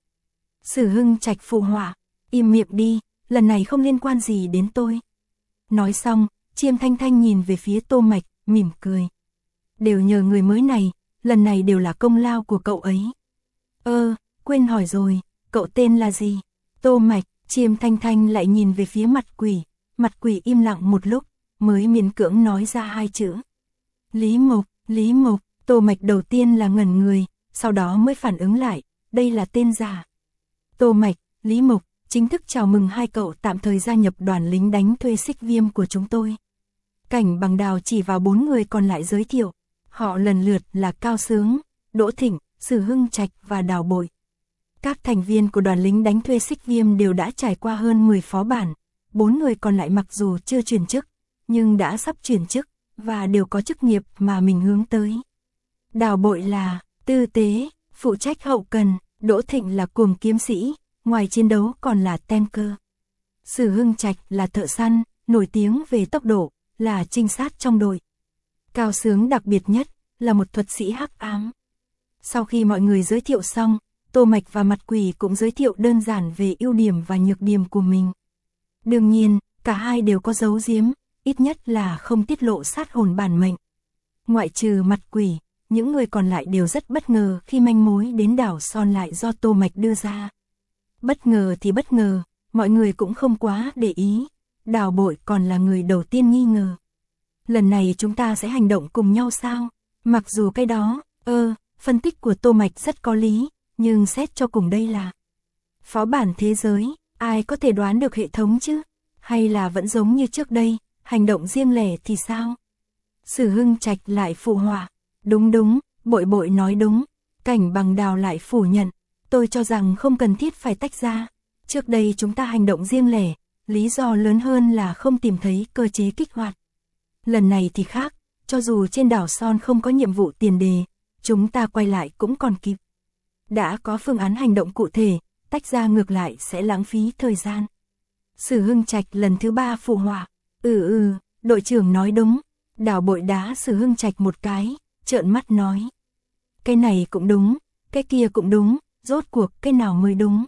Sử Hưng Trạch phụ họa, im miệng đi, lần này không liên quan gì đến tôi. Nói xong, Chiêm Thanh Thanh nhìn về phía Tô Mạch, mỉm cười. Đều nhờ người mới này, lần này đều là công lao của cậu ấy. Ơ, quên hỏi rồi, cậu tên là gì? Tô Mạch. Chiêm Thanh Thanh lại nhìn về phía mặt quỷ, mặt quỷ im lặng một lúc, mới miễn cưỡng nói ra hai chữ. Lý Mộc, Lý Mộc. Tô Mạch đầu tiên là ngẩn người, sau đó mới phản ứng lại, đây là tên giả. Tô Mạch, Lý Mộc, chính thức chào mừng hai cậu tạm thời gia nhập đoàn lính đánh thuê Xích Viêm của chúng tôi. Cảnh Bằng Đào chỉ vào bốn người còn lại giới thiệu, họ lần lượt là Cao Sướng, Đỗ Thịnh, Sử Hưng Trạch và Đào Bội. Các thành viên của đoàn lính đánh thuê Xích Viêm đều đã trải qua hơn mười phó bản, bốn người còn lại mặc dù chưa chuyển chức, nhưng đã sắp chuyển chức, và đều có chức nghiệp mà mình hướng tới. Đào Bội là tư tế, phụ trách hậu cần, Đỗ Thịnh là cuồng kiếm sĩ, ngoài chiến đấu còn là tanker. Sử Hưng Trạch là thợ săn, nổi tiếng về tốc độ, là trinh sát trong đội. Cao Sướng đặc biệt nhất, là một thuật sĩ hắc ám. Sau khi mọi người giới thiệu xong, Tô Mạch và mặt quỷ cũng giới thiệu đơn giản về ưu điểm và nhược điểm của mình. Đương nhiên, cả hai đều có giấu giếm, ít nhất là không tiết lộ sát hồn bản mệnh. Ngoại trừ mặt quỷ, những người còn lại đều rất bất ngờ khi manh mối đến đảo Son lại do Tô Mạch đưa ra. Bất ngờ thì bất ngờ, mọi người cũng không quá để ý, Đào Bội còn là người đầu tiên nghi ngờ. Lần này chúng ta sẽ hành động cùng nhau sao? Mặc dù cái đó, ơ, phân tích của Tô Mạch rất có lý, nhưng xét cho cùng đây là phó bản thế giới, ai có thể đoán được hệ thống chứ? Hay là vẫn giống như trước đây, hành động riêng lẻ thì sao? Sử Hưng Trạch lại phụ họa, đúng đúng, Bội Bội nói đúng. Cảnh Bằng Đào lại phủ nhận, tôi cho rằng không cần thiết phải tách ra. Trước đây chúng ta hành động riêng lẻ, lý do lớn hơn là không tìm thấy cơ chế kích hoạt. Lần này thì khác, cho dù trên đảo Son không có nhiệm vụ tiền đề, chúng ta quay lại cũng còn kịp. Đã có phương án hành động cụ thể, tách ra ngược lại sẽ lãng phí thời gian. Sử Hưng Trạch lần thứ ba phụ họa, ừ ừ, đội trưởng nói đúng. Đào Bội đá Sử Hưng Trạch một cái, trợn mắt nói. Cái này cũng đúng, cái kia cũng đúng, rốt cuộc cái nào mới đúng.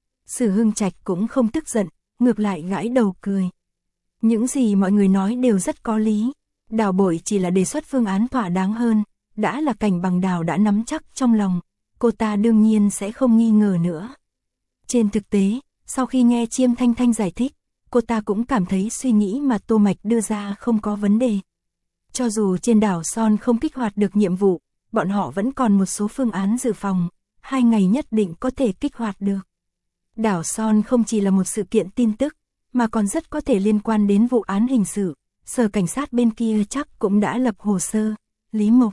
Sử Hưng Trạch cũng không tức giận, ngược lại gãi đầu cười. Những gì mọi người nói đều rất có lý. Đào Bội chỉ là đề xuất phương án thỏa đáng hơn, đã là Cảnh Bằng Đào đã nắm chắc trong lòng, cô ta đương nhiên sẽ không nghi ngờ nữa. Trên thực tế, sau khi nghe Chiêm Thanh Thanh giải thích, cô ta cũng cảm thấy suy nghĩ mà Tô Mạch đưa ra không có vấn đề. Cho dù trên đảo Son không kích hoạt được nhiệm vụ, bọn họ vẫn còn một số phương án dự phòng, hai ngày nhất định có thể kích hoạt được. Đảo Son không chỉ là một sự kiện tin tức, mà còn rất có thể liên quan đến vụ án hình sự, sở cảnh sát bên kia chắc cũng đã lập hồ sơ. Lý Mộc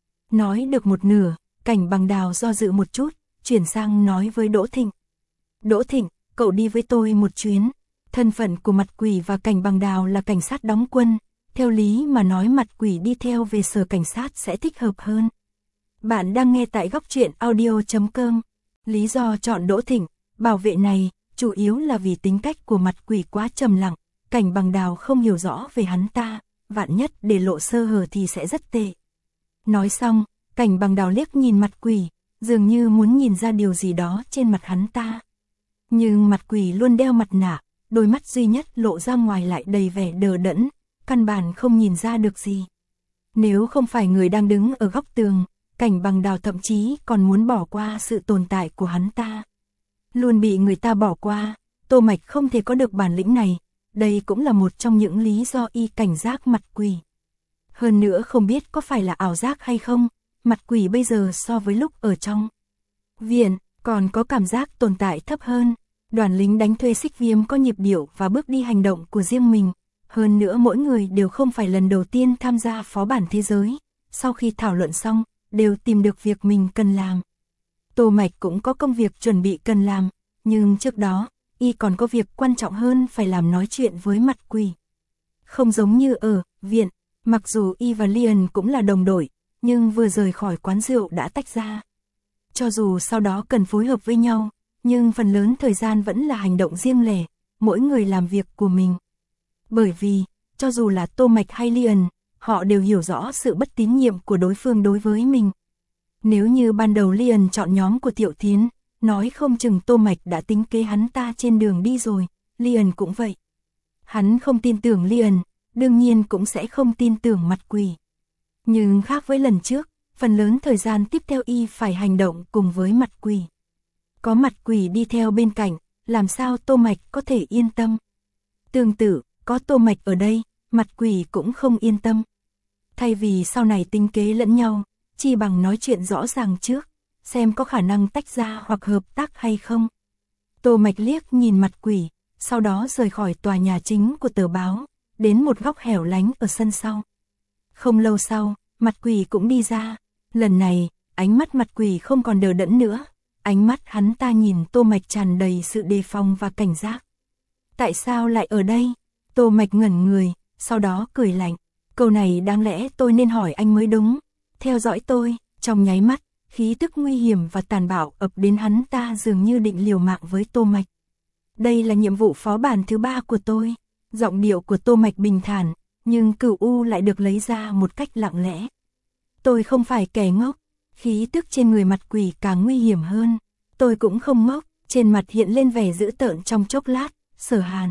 nói được một nửa, Cảnh Bằng Đào do dự một chút, chuyển sang nói với Đỗ Thịnh. Đỗ Thịnh, cậu đi với tôi một chuyến. Thân phận của mặt quỷ và Cảnh Bằng Đào là cảnh sát đóng quân, theo lý mà nói mặt quỷ đi theo về sở cảnh sát sẽ thích hợp hơn. Bạn đang nghe tại góc truyện audio chấm com. Lý do chọn Đỗ Thịnh, bảo vệ này, chủ yếu là vì tính cách của mặt quỷ quá trầm lặng, Cảnh Bằng Đào không hiểu rõ về hắn ta, vạn nhất để lộ sơ hở thì sẽ rất tệ. Nói xong, Cảnh Bằng Đào liếc nhìn mặt quỷ, dường như muốn nhìn ra điều gì đó trên mặt hắn ta. Nhưng mặt quỷ luôn đeo mặt nạ, đôi mắt duy nhất lộ ra ngoài lại đầy vẻ đờ đẫn, căn bản không nhìn ra được gì. Nếu không phải người đang đứng ở góc tường, Cảnh Bằng Đào thậm chí còn muốn bỏ qua sự tồn tại của hắn ta. Luôn bị người ta bỏ qua, Tô Mạch không thể có được bản lĩnh này, đây cũng là một trong những lý do y cảnh giác mặt quỷ. Hơn nữa không biết có phải là ảo giác hay không, mặt quỷ bây giờ so với lúc ở trong viện, còn có cảm giác tồn tại thấp hơn. Đoàn lính đánh thuê Xích Viêm có nhịp điệu và bước đi hành động của riêng mình, hơn nữa mỗi người đều không phải lần đầu tiên tham gia phó bản thế giới, sau khi thảo luận xong, đều tìm được việc mình cần làm. Tô Mạch cũng có công việc chuẩn bị cần làm, nhưng trước đó, y còn có việc quan trọng hơn phải làm nói chuyện với mặt quỷ. Không giống như ở viện, mặc dù y và Lian cũng là đồng đội, nhưng vừa rời khỏi quán rượu đã tách ra. Cho dù sau đó cần phối hợp với nhau, nhưng phần lớn thời gian vẫn là hành động riêng lẻ, mỗi người làm việc của mình. Bởi vì, cho dù là Tô Mạch hay Lian, họ đều hiểu rõ sự bất tín nhiệm của đối phương đối với mình. Nếu như ban đầu Lian chọn nhóm của Tiểu Thiến, nói không chừng Tô Mạch đã tính kế hắn ta trên đường đi rồi, Lian cũng vậy. Hắn không tin tưởng Lian, đương nhiên cũng sẽ không tin tưởng mặt quỷ. Nhưng khác với lần trước, phần lớn thời gian tiếp theo y phải hành động cùng với mặt quỷ. Có mặt quỷ đi theo bên cạnh, làm sao Tô Mạch có thể yên tâm. Tương tự, có Tô Mạch ở đây, mặt quỷ cũng không yên tâm. Thay vì sau này tính kế lẫn nhau, chi bằng nói chuyện rõ ràng trước, xem có khả năng tách ra hoặc hợp tác hay không. Tô Mạch liếc nhìn mặt quỷ, sau đó rời khỏi tòa nhà chính của tờ báo, đến một góc hẻo lánh ở sân sau. Không lâu sau, mặt quỷ cũng đi ra. Lần này, ánh mắt mặt quỷ không còn đờ đẫn nữa. Ánh mắt hắn ta nhìn Tô Mạch tràn đầy sự đề phòng và cảnh giác. Tại sao lại ở đây? Tô Mạch ngẩn người, sau đó cười lạnh. Câu này đáng lẽ tôi nên hỏi anh mới đúng. Theo dõi tôi, trong nháy mắt, khí tức nguy hiểm và tàn bạo ập đến hắn ta dường như định liều mạng với Tô Mạch. Đây là nhiệm vụ phó bản thứ ba của tôi. Giọng điệu của Tô Mạch bình thản, nhưng cửu u lại được lấy ra một cách lặng lẽ. Tôi không phải kẻ ngốc, khí tức trên người mặt quỷ càng nguy hiểm hơn. Tôi cũng không ngốc, trên mặt hiện lên vẻ dữ tợn trong chốc lát, Sở Hàn.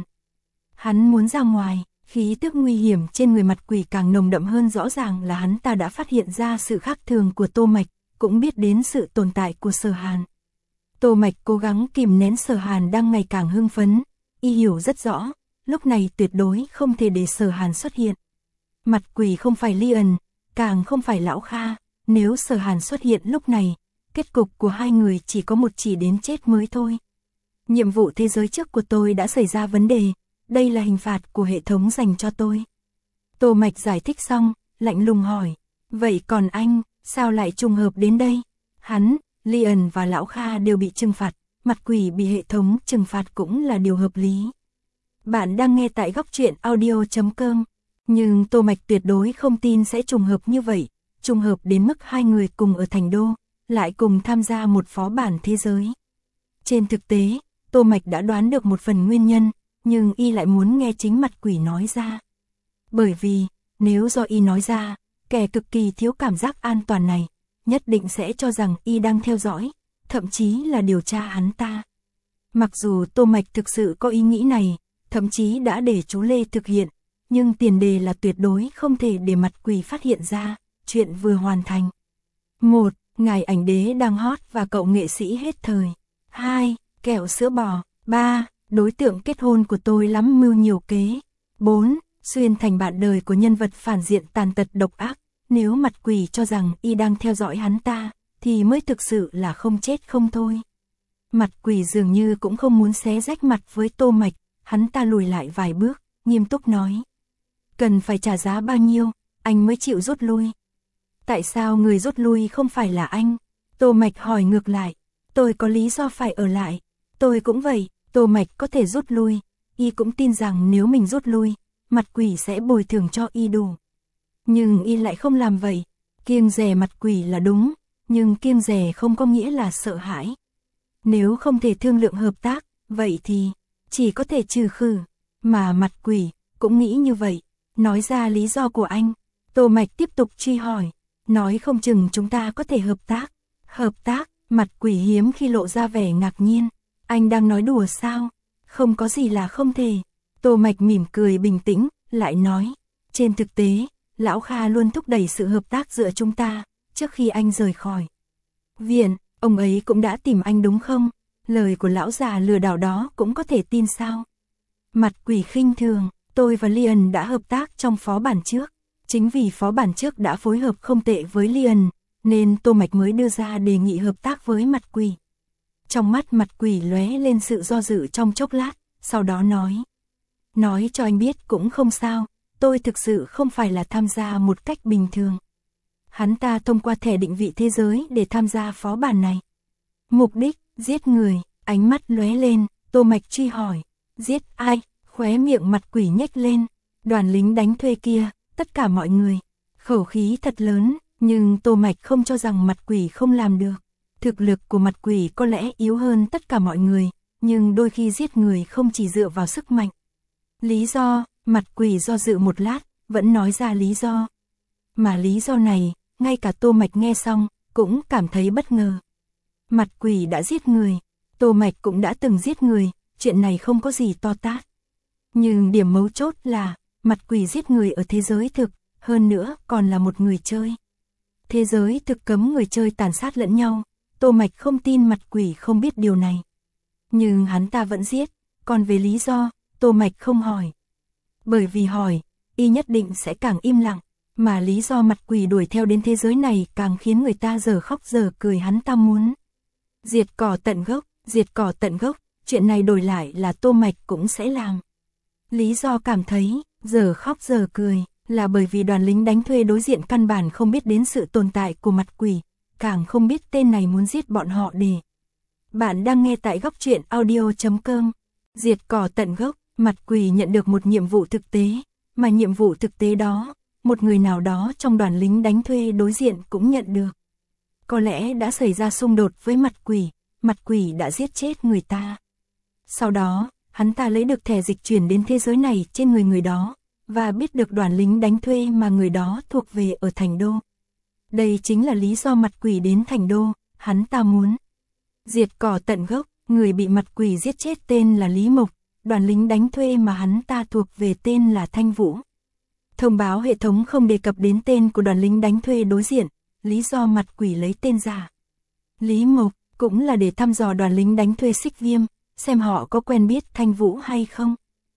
Hắn muốn ra ngoài, khí tức nguy hiểm trên người mặt quỷ càng nồng đậm hơn, rõ ràng là hắn ta đã phát hiện ra sự khác thường của Tô Mạch, cũng biết đến sự tồn tại của Sở Hàn. Tô Mạch cố gắng kìm nén Sở Hàn đang ngày càng hưng phấn, y hiểu rất rõ, lúc này tuyệt đối không thể để Sở Hàn xuất hiện. Mặt quỷ không phải Lian, càng không phải Lão Kha, nếu Sở Hàn xuất hiện lúc này, kết cục của hai người chỉ có một, chỉ đến chết mới thôi. Nhiệm vụ thế giới trước của tôi đã xảy ra vấn đề, đây là hình phạt của hệ thống dành cho tôi. Tô Mạch giải thích xong, lạnh lùng hỏi, vậy còn anh, sao lại trùng hợp đến đây? Hắn, Lian và Lão Kha đều bị trừng phạt, mặt quỷ bị hệ thống trừng phạt cũng là điều hợp lý. Bạn đang nghe tại góc truyện audio chấm com, nhưng Tô Mạch tuyệt đối không tin sẽ trùng hợp như vậy, trùng hợp đến mức hai người cùng ở thành đô, lại cùng tham gia một phó bản thế giới. Trên thực tế, Tô Mạch đã đoán được một phần nguyên nhân, nhưng y lại muốn nghe chính mặt quỷ nói ra. Bởi vì, nếu do y nói ra, kẻ cực kỳ thiếu cảm giác an toàn này, nhất định sẽ cho rằng y đang theo dõi, thậm chí là điều tra hắn ta. Mặc dù Tô Mạch thực sự có ý nghĩ này, thậm chí đã để chú Lê thực hiện, nhưng tiền đề là tuyệt đối không thể để mặt quỷ phát hiện ra, chuyện vừa hoàn thành. một. Ngài ảnh đế đang hot và cậu nghệ sĩ hết thời. hai. Kẹo sữa bò. ba. Đối tượng kết hôn của tôi lắm mưu nhiều kế. bốn. Xuyên thành bạn đời của nhân vật phản diện tàn tật độc ác. Nếu mặt quỷ cho rằng y đang theo dõi hắn ta, thì mới thực sự là không chết không thôi. Mặt quỷ dường như cũng không muốn xé rách mặt với Tô Mạch, hắn ta lùi lại vài bước, nghiêm túc nói. Cần phải trả giá bao nhiêu, anh mới chịu rút lui? Tại sao người rút lui không phải là anh? Tô Mạch hỏi ngược lại. Tôi có lý do phải ở lại. Tôi cũng vậy, Tô Mạch có thể rút lui. Y cũng tin rằng nếu mình rút lui, mặt quỷ sẽ bồi thường cho y đủ. Nhưng y lại không làm vậy. Kiêng dè mặt quỷ là đúng, nhưng kiêng dè không có nghĩa là sợ hãi. Nếu không thể thương lượng hợp tác, vậy thì chỉ có thể trừ khử. Mà mặt quỷ cũng nghĩ như vậy. Nói ra lý do của anh. Tô Mạch tiếp tục truy hỏi. Nói không chừng chúng ta có thể hợp tác. Hợp tác? Mặt quỷ hiếm khi lộ ra vẻ ngạc nhiên. Anh đang nói đùa sao? Không có gì là không thể. Tô Mạch mỉm cười bình tĩnh, lại nói. Trên thực tế, Lão Kha luôn thúc đẩy sự hợp tác giữa chúng ta, trước khi anh rời khỏi viện, ông ấy cũng đã tìm anh đúng không? Lời của lão già lừa đảo đó cũng có thể tin sao? Mặt quỷ khinh thường, tôi và Lian đã hợp tác trong phó bản trước. Chính vì phó bản trước đã phối hợp không tệ với Lian, nên Tô Mạch mới đưa ra đề nghị hợp tác với mặt quỷ. Trong mắt mặt quỷ lóe lên sự do dự trong chốc lát, sau đó nói. Nói cho anh biết cũng không sao, tôi thực sự không phải là tham gia một cách bình thường. Hắn ta thông qua thẻ định vị thế giới để tham gia phó bản này. Mục đích, giết người, ánh mắt lóe lên, Tô Mạch truy hỏi. Giết ai? Khóe miệng mặt quỷ nhếch lên. Đoàn lính đánh thuê kia, tất cả mọi người. Khẩu khí thật lớn, nhưng Tô Mạch không cho rằng mặt quỷ không làm được. Thực lực của mặt quỷ có lẽ yếu hơn tất cả mọi người, nhưng đôi khi giết người không chỉ dựa vào sức mạnh. Lý do, mặt quỷ do dự một lát, vẫn nói ra lý do. Mà lý do này, ngay cả Tô Mạch nghe xong, cũng cảm thấy bất ngờ. Mặt quỷ đã giết người, Tô Mạch cũng đã từng giết người, chuyện này không có gì to tát. Nhưng điểm mấu chốt là, mặt quỷ giết người ở thế giới thực, hơn nữa còn là một người chơi. Thế giới thực cấm người chơi tàn sát lẫn nhau, Tô Mạch không tin mặt quỷ không biết điều này. Nhưng hắn ta vẫn giết, còn về lý do, Tô Mạch không hỏi. Bởi vì hỏi, y nhất định sẽ càng im lặng, mà lý do mặt quỷ đuổi theo đến thế giới này càng khiến người ta giờ khóc giờ cười. Hắn ta muốn diệt cỏ tận gốc, diệt cỏ tận gốc, chuyện này đổi lại là Tô Mạch cũng sẽ làm. Lý do cảm thấy, giờ khóc giờ cười, là bởi vì đoàn lính đánh thuê đối diện căn bản không biết đến sự tồn tại của mặt quỷ, càng không biết tên này muốn giết bọn họ để. Bạn đang nghe tại góc truyện audio chấm com. Diệt cỏ tận gốc, mặt quỷ nhận được một nhiệm vụ thực tế, mà nhiệm vụ thực tế đó, một người nào đó trong đoàn lính đánh thuê đối diện cũng nhận được. Có lẽ đã xảy ra xung đột với mặt quỷ, mặt quỷ đã giết chết người ta. Sau đó, hắn ta lấy được thẻ dịch chuyển đến thế giới này trên người người đó, và biết được đoàn lính đánh thuê mà người đó thuộc về ở Thành Đô. Đây chính là lý do mặt quỷ đến Thành Đô, hắn ta muốn diệt cỏ tận gốc. Người bị mặt quỷ giết chết tên là Lý Mộc, đoàn lính đánh thuê mà hắn ta thuộc về tên là Thanh Vũ. Thông báo hệ thống không đề cập đến tên của đoàn lính đánh thuê đối diện, lý do mặt quỷ lấy tên giả Lý Mộc cũng là để thăm dò đoàn lính đánh thuê Xích Viêm, xem họ có quen biết Thanh Vũ hay không.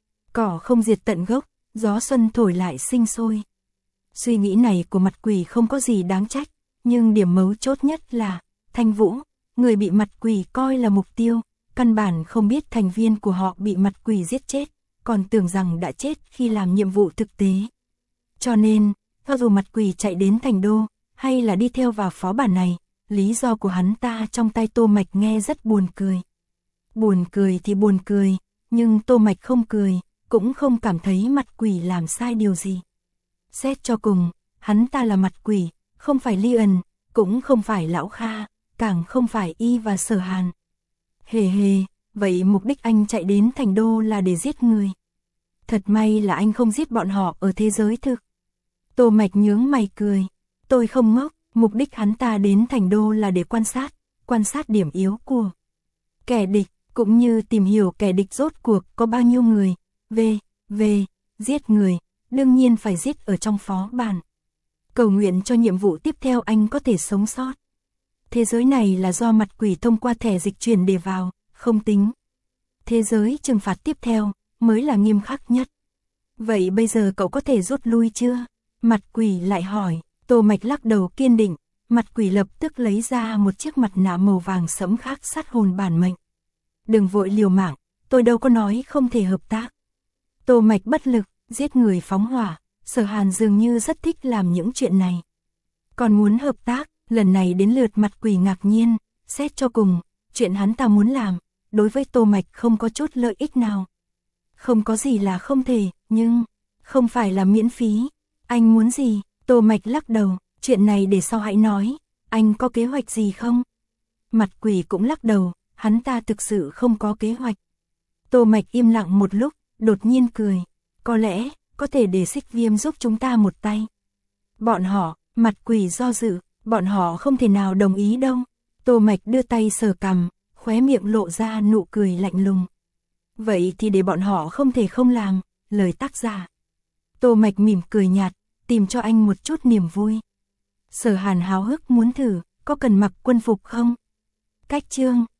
Cỏ không diệt tận gốc, gió xuân thổi lại sinh sôi. Suy nghĩ này của mặt quỷ không có gì đáng trách, nhưng điểm mấu chốt nhất là Thanh Vũ, người bị mặt quỷ coi là mục tiêu, căn bản không biết thành viên của họ bị mặt quỷ giết chết, còn tưởng rằng đã chết khi làm nhiệm vụ thực tế. Cho nên, cho dù mặt quỷ chạy đến Thành Đô, hay là đi theo vào phó bản này, lý do của hắn ta trong tay Tô Mạch nghe rất buồn cười. Buồn cười thì buồn cười, nhưng Tô Mạch không cười, cũng không cảm thấy mặt quỷ làm sai điều gì. Xét cho cùng, hắn ta là mặt quỷ, không phải Lion, cũng không phải Lão Kha, càng không phải y và Sở Hàn. Hề hề, vậy mục đích anh chạy đến Thành Đô là để giết người. Thật may là anh không giết bọn họ ở thế giới thực. Tô Mạch nhướng mày cười. Tôi không ngốc, mục đích hắn ta đến Thành Đô là để quan sát, quan sát điểm yếu của kẻ địch, cũng như tìm hiểu kẻ địch rốt cuộc có bao nhiêu người. Về, về, giết người, đương nhiên phải giết ở trong phó bản. Cầu nguyện cho nhiệm vụ tiếp theo anh có thể sống sót. Thế giới này là do mặt quỷ thông qua thẻ dịch chuyển để vào, không tính. Thế giới trừng phạt tiếp theo, mới là nghiêm khắc nhất. Vậy bây giờ cậu có thể rút lui chưa? Mặt quỷ lại hỏi. Tô Mạch lắc đầu kiên định, mặt quỷ lập tức lấy ra một chiếc mặt nạ màu vàng sẫm khác sát hồn bản mệnh. Đừng vội liều mạng, tôi đâu có nói không thể hợp tác. Tô Mạch bất lực, giết người phóng hỏa, Sở Hàn dường như rất thích làm những chuyện này. Còn muốn hợp tác, lần này đến lượt mặt quỷ ngạc nhiên, xét cho cùng, chuyện hắn ta muốn làm, đối với Tô Mạch không có chút lợi ích nào. Không có gì là không thể, nhưng, không phải là miễn phí. Anh muốn gì? Tô Mạch lắc đầu, chuyện này để sau hãy nói, anh có kế hoạch gì không? Mặt quỷ cũng lắc đầu, hắn ta thực sự không có kế hoạch. Tô Mạch im lặng một lúc, đột nhiên cười, có lẽ, có thể để Xích Viêm giúp chúng ta một tay. Bọn họ, mặt quỷ do dự, bọn họ không thể nào đồng ý đâu. Tô Mạch đưa tay sờ cằm, khóe miệng lộ ra nụ cười lạnh lùng. Vậy thì để bọn họ không thể không làm, lời tác giả. Tô Mạch mỉm cười nhạt, tìm cho anh một chút niềm vui. Sở Hàn háo hức muốn thử, có cần mặc quân phục không? Cách chương